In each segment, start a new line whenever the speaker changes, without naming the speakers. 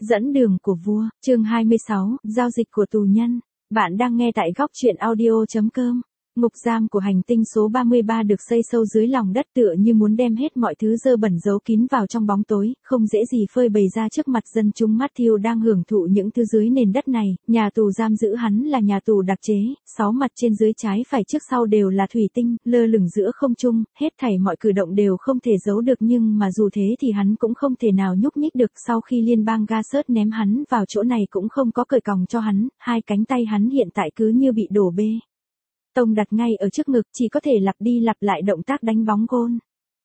Dẫn đường của vua, chương 26, giao dịch của tù nhân. Bạn đang nghe tại góc truyện audio.com. Ngục giam của hành tinh số 33 được xây sâu dưới lòng đất tựa như muốn đem hết mọi thứ dơ bẩn giấu kín vào trong bóng tối, không dễ gì phơi bày ra trước mặt dân chúng. Matthew đang hưởng thụ những thứ dưới nền đất này, nhà tù giam giữ hắn là nhà tù đặc chế, 6 mặt trên dưới trái phải trước sau đều là thủy tinh, lơ lửng giữa không trung, hết thảy mọi cử động đều không thể giấu được, nhưng mà dù thế thì hắn cũng không thể nào nhúc nhích được. Sau khi liên bang Gassert ném hắn vào chỗ này cũng không có cởi còng cho hắn, hai cánh tay hắn hiện tại cứ như bị đổ bê tông đặt ngay ở trước ngực, chỉ có thể lặp đi lặp lại động tác đánh bóng gôn.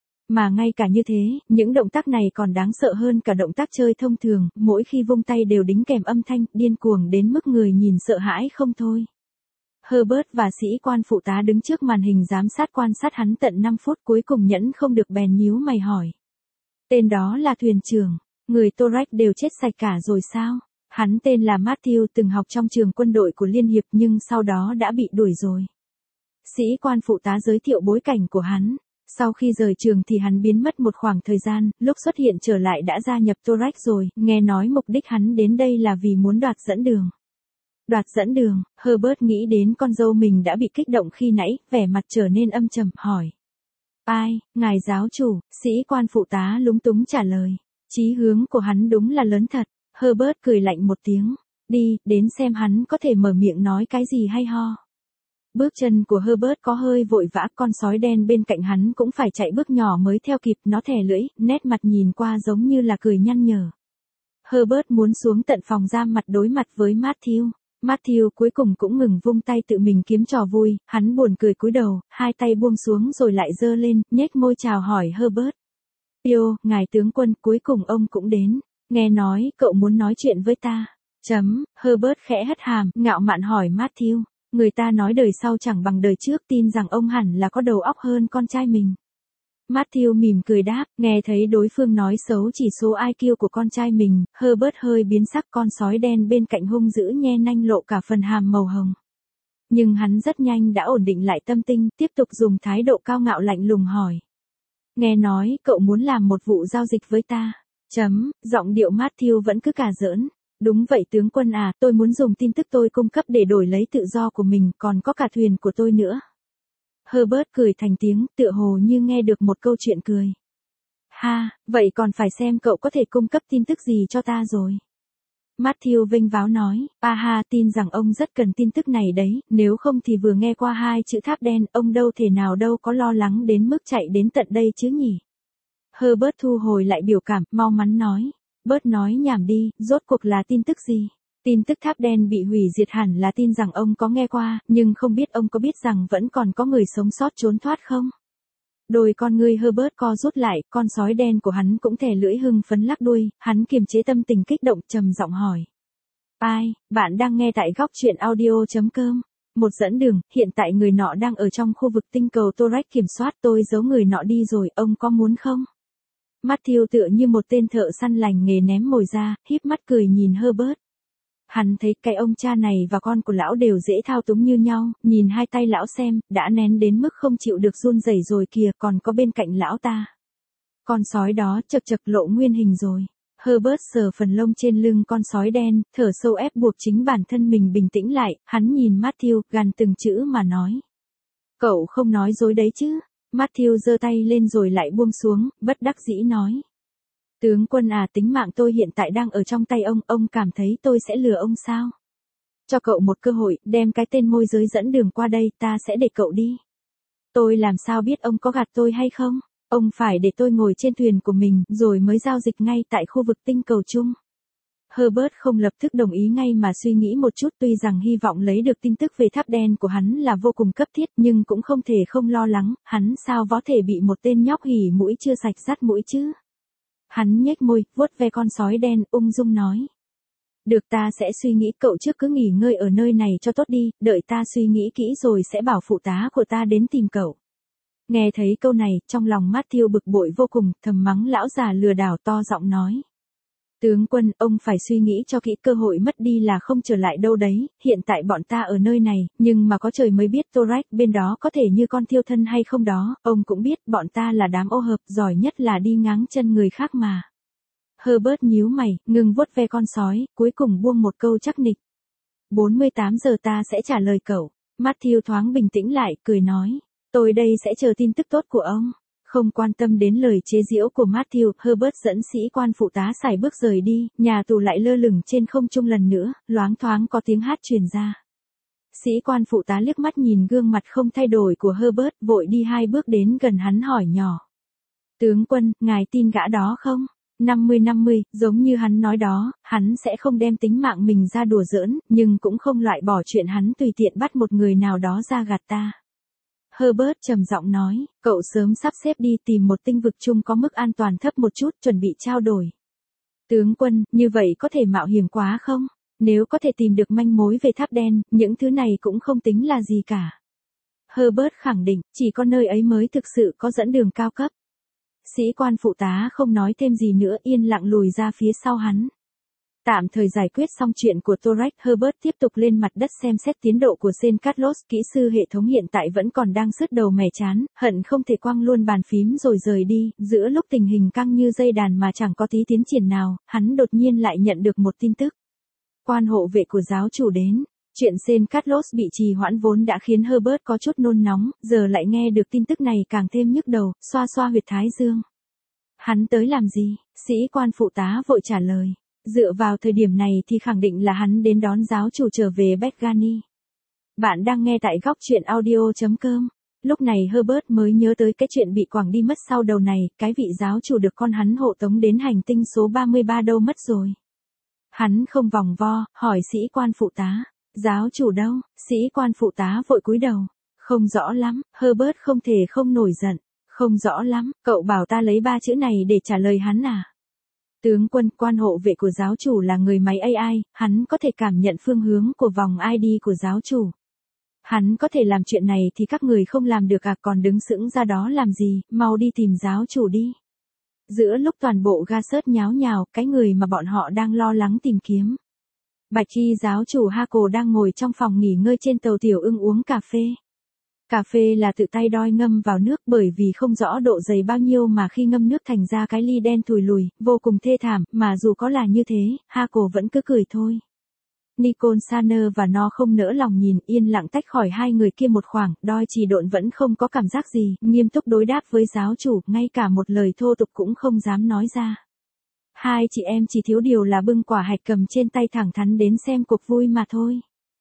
Mà ngay cả như thế, những động tác này còn đáng sợ hơn cả động tác chơi thông thường, mỗi khi vung tay đều đính kèm âm thanh, điên cuồng đến mức người nhìn sợ hãi không thôi. Herbert và sĩ quan phụ tá đứng trước màn hình giám sát quan sát hắn tận 5 phút, cuối cùng nhẫn không được bèn nhíu mày hỏi. Tên đó là thuyền trưởng, người Torak đều chết sạch cả rồi sao? Hắn tên là Matthew, từng học trong trường quân đội của Liên Hiệp nhưng sau đó đã bị đuổi rồi. Sĩ quan phụ tá giới thiệu bối cảnh của hắn. Sau khi rời trường thì hắn biến mất một khoảng thời gian, lúc xuất hiện trở lại đã gia nhập Torak rồi, nghe nói mục đích hắn đến đây là vì muốn đoạt dẫn đường. Đoạt dẫn đường, Herbert nghĩ đến con dâu mình đã bị kích động khi nãy, vẻ mặt trở nên âm trầm, hỏi. Ai, ngài giáo chủ, sĩ quan phụ tá lúng túng trả lời. Chí hướng của hắn đúng là lớn thật. Herbert cười lạnh một tiếng. Đi, đến xem hắn có thể mở miệng nói cái gì hay ho. Bước chân của Herbert có hơi vội vã, con sói đen bên cạnh hắn cũng phải chạy bước nhỏ mới theo kịp, nó thè lưỡi, nét mặt nhìn qua giống như là cười nhăn nhở. Herbert muốn xuống tận phòng giam mặt đối mặt với Matthew. Matthew cuối cùng cũng ngừng vung tay tự mình kiếm trò vui, hắn buồn cười cúi đầu, hai tay buông xuống rồi lại giơ lên, nhếch môi chào hỏi Herbert. Yêu, ngài tướng quân, cuối cùng ông cũng đến. Nghe nói, cậu muốn nói chuyện với ta. Herbert khẽ hất hàm, ngạo mạn hỏi Matthew. Người ta nói đời sau chẳng bằng đời trước, tin rằng ông hẳn là có đầu óc hơn con trai mình. Matthew mỉm cười đáp, nghe thấy đối phương nói xấu chỉ số IQ của con trai mình, Herbert hơi biến sắc, con sói đen bên cạnh hung dữ nhe nanh lộ cả phần hàm màu hồng. Nhưng hắn rất nhanh đã ổn định lại tâm tinh, tiếp tục dùng thái độ cao ngạo lạnh lùng hỏi. Nghe nói, cậu muốn làm một vụ giao dịch với ta. Giọng điệu Matthew vẫn cứ cà giỡn. Đúng vậy tướng quân à, tôi muốn dùng tin tức tôi cung cấp để đổi lấy tự do của mình, còn có cả thuyền của tôi nữa. Herbert cười thành tiếng, tựa hồ như nghe được một câu chuyện cười. Ha, vậy còn phải xem cậu có thể cung cấp tin tức gì cho ta rồi. Matthew vênh váo nói, tin rằng ông rất cần tin tức này đấy, nếu không thì vừa nghe qua hai chữ tháp đen, ông đâu thể nào đâu có lo lắng đến mức chạy đến tận đây chứ nhỉ. Herbert thu hồi lại biểu cảm, mau mắn nói. Bớt nói nhảm đi, rốt cuộc là tin tức gì? Tin tức tháp đen bị hủy diệt hẳn là tin rằng ông có nghe qua, nhưng không biết ông có biết rằng vẫn còn có người sống sót trốn thoát không? Đôi con ngươi Herbert co rút lại, con sói đen của hắn cũng thè lưỡi hưng phấn lắc đuôi, hắn kiềm chế tâm tình kích động trầm giọng hỏi. Ai, bạn đang nghe tại góc truyện audio.com. Một dẫn đường, hiện tại người nọ đang ở trong khu vực tinh cầu Torak kiểm soát, tôi giấu người nọ đi rồi, ông có muốn không? Matthew tựa như một tên thợ săn lành nghề ném mồi ra, híp mắt cười nhìn Herbert. Hắn thấy cái ông cha này và con của lão đều dễ thao túng như nhau, nhìn hai tay lão xem, đã nén đến mức không chịu được run rẩy rồi kìa, còn có bên cạnh lão ta. Con sói đó chật lộ nguyên hình rồi. Herbert sờ phần lông trên lưng con sói đen, thở sâu ép buộc chính bản thân mình bình tĩnh lại, hắn nhìn Matthew, gằn từng chữ mà nói. Cậu không nói dối đấy chứ? Matthew giơ tay lên rồi lại buông xuống, bất đắc dĩ nói. Tướng quân à, tính mạng tôi hiện tại đang ở trong tay ông cảm thấy tôi sẽ lừa ông sao? Cho cậu một cơ hội, đem cái tên môi giới dẫn đường qua đây, ta sẽ để cậu đi. Tôi làm sao biết ông có gạt tôi hay không? Ông phải để tôi ngồi trên thuyền của mình, rồi mới giao dịch ngay tại khu vực tinh cầu chung. Herbert không lập tức đồng ý ngay mà suy nghĩ một chút, tuy rằng hy vọng lấy được tin tức về tháp đen của hắn là vô cùng cấp thiết nhưng cũng không thể không lo lắng, hắn sao có thể bị một tên nhóc hỉ mũi chưa sạch dắt mũi chứ. Hắn nhếch môi, vuốt ve con sói đen, ung dung nói. Được, ta sẽ suy nghĩ, cậu trước cứ nghỉ ngơi ở nơi này cho tốt đi, đợi ta suy nghĩ kỹ rồi sẽ bảo phụ tá của ta đến tìm cậu. Nghe thấy câu này, trong lòng Matthew bực bội vô cùng, thầm mắng lão già lừa đảo, to giọng nói. Tướng quân, ông phải suy nghĩ cho kỹ, cơ hội mất đi là không trở lại đâu đấy, hiện tại bọn ta ở nơi này, nhưng mà có trời mới biết Torak bên đó có thể như con thiêu thân hay không đó, ông cũng biết bọn ta là đám ô hợp, giỏi nhất là đi ngáng chân người khác mà. Herbert nhíu mày, ngừng vuốt ve con sói, cuối cùng buông một câu chắc nịch. 48 giờ ta sẽ trả lời cậu. Matthew thoáng bình tĩnh lại, cười nói. Tôi đây sẽ chờ tin tức tốt của ông. Không quan tâm đến lời chế giễu của Matthew, Herbert dẫn sĩ quan phụ tá sải bước rời đi, nhà tù lại lơ lửng trên không trung lần nữa, loáng thoáng có tiếng hát truyền ra. Sĩ quan phụ tá liếc mắt nhìn gương mặt không thay đổi của Herbert, vội đi 2 bước đến gần hắn hỏi nhỏ. Tướng quân, ngài tin gã đó không? 50-50, giống như hắn nói đó, hắn sẽ không đem tính mạng mình ra đùa giỡn, nhưng cũng không loại bỏ chuyện hắn tùy tiện bắt một người nào đó ra gạt ta. Herbert trầm giọng nói, cậu sớm sắp xếp đi tìm một tinh vực chung có mức an toàn thấp một chút, chuẩn bị trao đổi. Tướng quân, như vậy có thể mạo hiểm quá không? Nếu có thể tìm được manh mối về tháp đen, những thứ này cũng không tính là gì cả. Herbert khẳng định, chỉ có nơi ấy mới thực sự có dẫn đường cao cấp. Sĩ quan phụ tá không nói thêm gì nữa, yên lặng lùi ra phía sau hắn. Tạm thời giải quyết xong chuyện của Torex, Herbert tiếp tục lên mặt đất xem xét tiến độ của Saint Carlos. Kỹ sư hệ thống hiện tại vẫn còn đang sứt đầu mẻ chán, hận không thể quăng luôn bàn phím rồi rời đi. Giữa lúc tình hình căng như dây đàn mà chẳng có tí tiến triển nào, hắn đột nhiên lại nhận được một tin tức. Quan hộ vệ của giáo chủ đến. Chuyện Saint Carlos bị trì hoãn vốn đã khiến Herbert có chút nôn nóng, giờ lại nghe được tin tức này càng thêm nhức đầu, xoa xoa huyệt thái dương. Hắn tới làm gì? Sĩ quan phụ tá vội trả lời. Dựa vào thời điểm này thì khẳng định là hắn đến đón giáo chủ trở về Bethany. Bạn đang nghe tại góc truyện audio.com. Lúc này Herbert mới nhớ tới cái chuyện bị quẳng đi mất sau đầu này, cái vị giáo chủ được con hắn hộ tống đến hành tinh số 33 đâu mất rồi. Hắn không vòng vo, hỏi sĩ quan phụ tá. Giáo chủ đâu? Sĩ quan phụ tá vội cúi đầu. Không rõ lắm, Herbert không thể không nổi giận. Không rõ lắm, cậu bảo ta lấy 3 chữ này để trả lời hắn à? Tướng quân, quan hộ vệ của giáo chủ là người máy AI, hắn có thể cảm nhận phương hướng của vòng ID của giáo chủ. Hắn có thể làm chuyện này thì các người không làm được à, còn đứng sững ra đó làm gì, mau đi tìm giáo chủ đi. Giữa lúc toàn bộ ga sớt nháo nhào, cái người mà bọn họ đang lo lắng tìm kiếm. Bạch y giáo chủ Hako đang ngồi trong phòng nghỉ ngơi trên tàu Tiểu Ưng uống cà phê. Cà phê là tự tay đoi ngâm vào nước, bởi vì không rõ độ dày bao nhiêu mà khi ngâm nước thành ra cái ly đen thùi lùi, vô cùng thê thảm, mà dù có là như thế, Hako vẫn cứ cười thôi. Nicole Saner và nó không nỡ lòng nhìn, yên lặng tách khỏi hai người kia một khoảng, đoi chỉ độn vẫn không có cảm giác gì, nghiêm túc đối đáp với giáo chủ, ngay cả một lời thô tục cũng không dám nói ra. Hai chị em chỉ thiếu điều là bưng quả hạch cầm trên tay thẳng thắn đến xem cuộc vui mà thôi.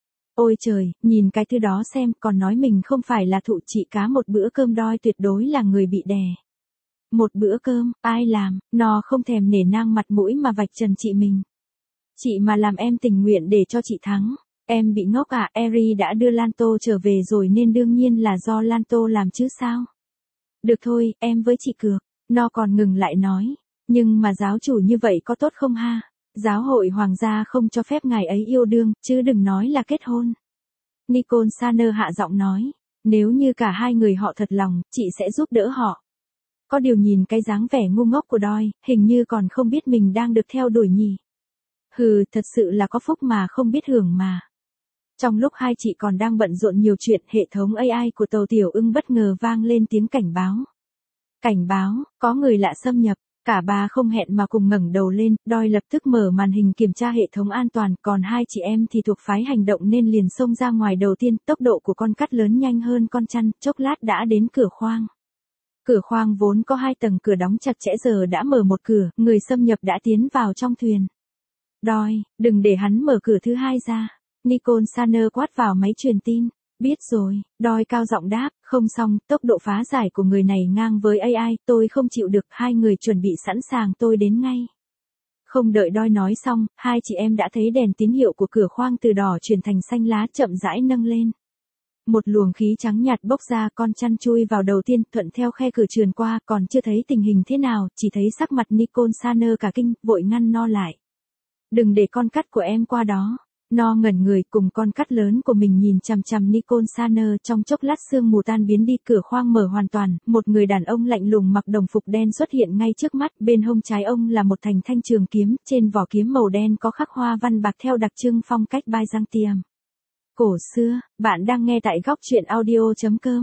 Ôi trời, nhìn cái thứ đó xem, còn nói mình không phải là thụ chị cá một bữa cơm, đoi tuyệt đối là người bị đè. Một bữa cơm, ai làm, nó không thèm nể nang mặt mũi mà vạch trần chị mình. Chị mà làm em tình nguyện để cho chị thắng. Em bị ngốc à, Eri đã đưa Lanto trở về rồi nên đương nhiên là do Lanto làm chứ sao. Được thôi, em với chị cược. Nó còn ngừng lại nói. Nhưng mà giáo chủ như vậy có tốt không ha? Giáo hội hoàng gia không cho phép ngài ấy yêu đương, chứ đừng nói là kết hôn. Nicole Saner hạ giọng nói. Nếu như cả hai người họ thật lòng, chị sẽ giúp đỡ họ. Có điều nhìn cái dáng vẻ ngu ngốc của đoi, hình như còn không biết mình đang được theo đuổi nhỉ. Hừ, thật sự là có phúc mà không biết hưởng mà. Trong lúc hai chị còn đang bận rộn nhiều chuyện, hệ thống AI của tàu Tiểu Ưng bất ngờ vang lên tiếng cảnh báo. Cảnh báo, có người lạ xâm nhập. Cả ba không hẹn mà cùng ngẩng đầu lên, đoi lập tức mở màn hình kiểm tra hệ thống an toàn, còn hai chị em thì thuộc phái hành động nên liền xông ra ngoài đầu tiên, tốc độ của con cắt lớn nhanh hơn con chăn, chốc lát đã đến cửa khoang. Cửa khoang vốn có 2 tầng cửa đóng chặt chẽ giờ đã mở một cửa, người xâm nhập đã tiến vào trong thuyền. Đoi, đừng để hắn mở cửa thứ hai ra. Nicole Saner quát vào máy truyền tin. Biết rồi, đoi cao giọng đáp, không xong, tốc độ phá giải của người này ngang với AI, tôi không chịu được, hai người chuẩn bị sẵn sàng, tôi đến ngay. Không đợi đoi nói xong, hai chị em đã thấy đèn tín hiệu của cửa khoang từ đỏ chuyển thành xanh lá chậm rãi nâng lên. Một luồng khí trắng nhạt bốc ra, con chăn chui vào đầu tiên, thuận theo khe cửa trườn qua, còn chưa thấy tình hình thế nào, chỉ thấy sắc mặt Nicole Saner cả kinh, vội ngăn no lại. Đừng để con cắt của em qua đó. No ngẩn người cùng con cắt lớn của mình nhìn chằm chằm Nicole Saner, trong chốc lát sương mù tan biến đi, cửa khoang mở hoàn toàn, một người đàn ông lạnh lùng mặc đồng phục đen xuất hiện ngay trước mắt, bên hông trái ông là một thanh trường kiếm, trên vỏ kiếm màu đen có khắc hoa văn bạc theo đặc trưng phong cách Byzantium. Cổ xưa, bạn đang nghe tại góc truyện audio.com.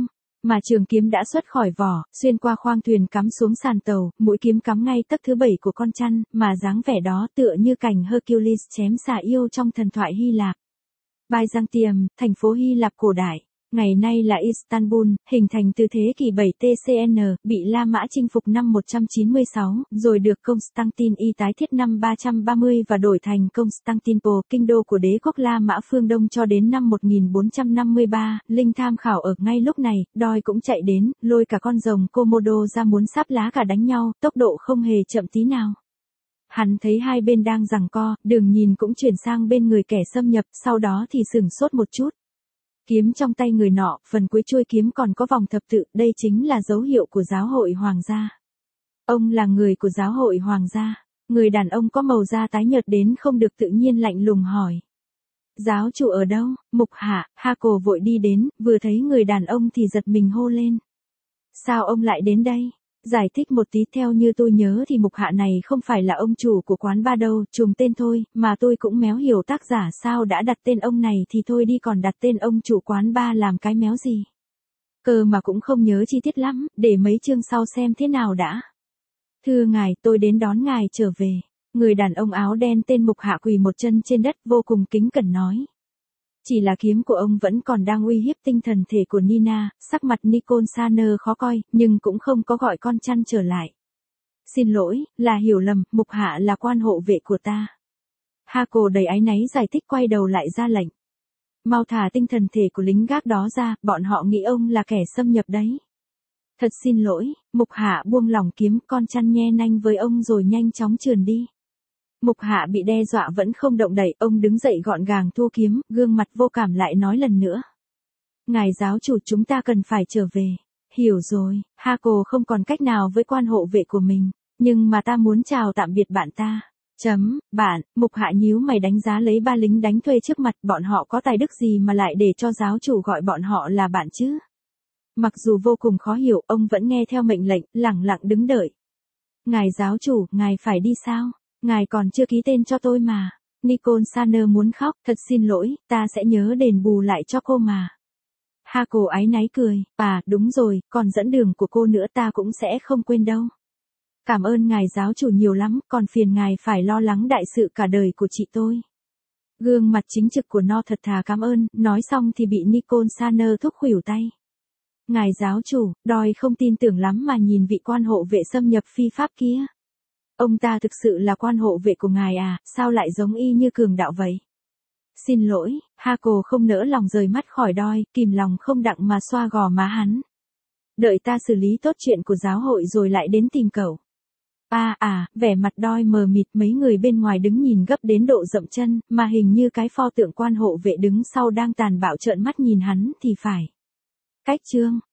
Mà trường kiếm đã xuất khỏi vỏ, xuyên qua khoang thuyền cắm xuống sàn tàu, mũi kiếm cắm ngay tấc thứ 7 của con chăn, mà dáng vẻ đó tựa như cảnh Hercules chém xà yêu trong thần thoại Hy Lạp. Byzantium, thành phố Hy Lạp cổ đại, ngày nay là Istanbul, hình thành từ thế kỷ 7 TCN, bị La Mã chinh phục năm 196, rồi được Constantine I tái thiết năm 330 và đổi thành Constantinople, kinh đô của đế quốc La Mã phương Đông cho đến năm 1453. Linh tham khảo ở ngay lúc này, Đoi cũng chạy đến, lôi cả con rồng Komodo ra muốn sáp lá cả đánh nhau, tốc độ không hề chậm tí nào. Hắn thấy hai bên đang giằng co, đường nhìn cũng chuyển sang bên người kẻ xâm nhập, sau đó thì sửng sốt một chút. Kiếm trong tay người nọ, phần cuối chuôi kiếm còn có vòng thập tự, đây chính là dấu hiệu của giáo hội hoàng gia. Ông là người của giáo hội hoàng gia. Người đàn ông có màu da tái nhợt đến không được tự nhiên lạnh lùng hỏi. Giáo chủ ở đâu? Mục hạ, Hako vội đi đến, vừa thấy người đàn ông thì giật mình hô lên. Sao ông lại đến đây? Giải thích một tí, theo như tôi nhớ thì mục hạ này không phải là ông chủ của quán bar đâu, trùng tên thôi, mà tôi cũng méo hiểu tác giả sao đã đặt tên ông này thì thôi đi, còn đặt tên ông chủ quán bar làm cái méo gì. Cơ mà cũng không nhớ chi tiết lắm, để mấy chương sau xem thế nào đã. Thưa ngài, tôi đến đón ngài trở về. Người đàn ông áo đen tên mục hạ quỳ một chân trên đất vô cùng kính cẩn nói. Chỉ là kiếm của ông vẫn còn đang uy hiếp tinh thần thể của Nina, sắc mặt Nicole Saner khó coi, nhưng cũng không có gọi con chăn trở lại. Xin lỗi, là hiểu lầm, mục hạ là quan hộ vệ của ta. Hako đầy áy náy giải thích, quay đầu lại ra lệnh. Mau thả tinh thần thể của lính gác đó ra, bọn họ nghĩ ông là kẻ xâm nhập đấy. Thật xin lỗi, mục hạ buông lỏng kiếm, con chăn nhe nanh với ông rồi nhanh chóng trườn đi. Mục hạ bị đe dọa vẫn không động đậy, ông đứng dậy gọn gàng thu kiếm, gương mặt vô cảm lại nói lần nữa. Ngài giáo chủ, chúng ta cần phải trở về. Hiểu rồi, Hako không còn cách nào với quan hộ vệ của mình, nhưng mà ta muốn chào tạm biệt bạn ta. Bạn, mục hạ nhíu mày đánh giá lấy ba lính đánh thuê trước mặt, bọn họ có tài đức gì mà lại để cho giáo chủ gọi bọn họ là bạn chứ? Mặc dù vô cùng khó hiểu, ông vẫn nghe theo mệnh lệnh, lẳng lặng đứng đợi. Ngài giáo chủ, ngài phải đi sao? Ngài còn chưa ký tên cho tôi mà. Nicole Saner muốn khóc, thật xin lỗi, ta sẽ nhớ đền bù lại cho cô mà. Hako áy náy cười, đúng rồi, còn dẫn đường của cô nữa ta cũng sẽ không quên đâu. Cảm ơn ngài giáo chủ nhiều lắm, còn phiền ngài phải lo lắng đại sự cả đời của chị tôi. Gương mặt chính trực của nó thật thà cảm ơn, nói xong thì bị Nicole Saner thúc khuỷu tay. Ngài giáo chủ, Đoi không tin tưởng lắm mà nhìn vị quan hộ vệ xâm nhập phi pháp kia. Ông ta thực sự là quan hộ vệ của ngài à, sao lại giống y như cường đạo vậy? Xin lỗi, Hako không nỡ lòng rời mắt khỏi Đoi, kìm lòng không đặng mà xoa gò má hắn. Đợi ta xử lý tốt chuyện của giáo hội rồi lại đến tìm cậu. Vẻ mặt Đoi mờ mịt, mấy người bên ngoài đứng nhìn gấp đến độ dậm chân, mà hình như cái pho tượng quan hộ vệ đứng sau đang tàn bạo trợn mắt nhìn hắn thì phải. Cách chương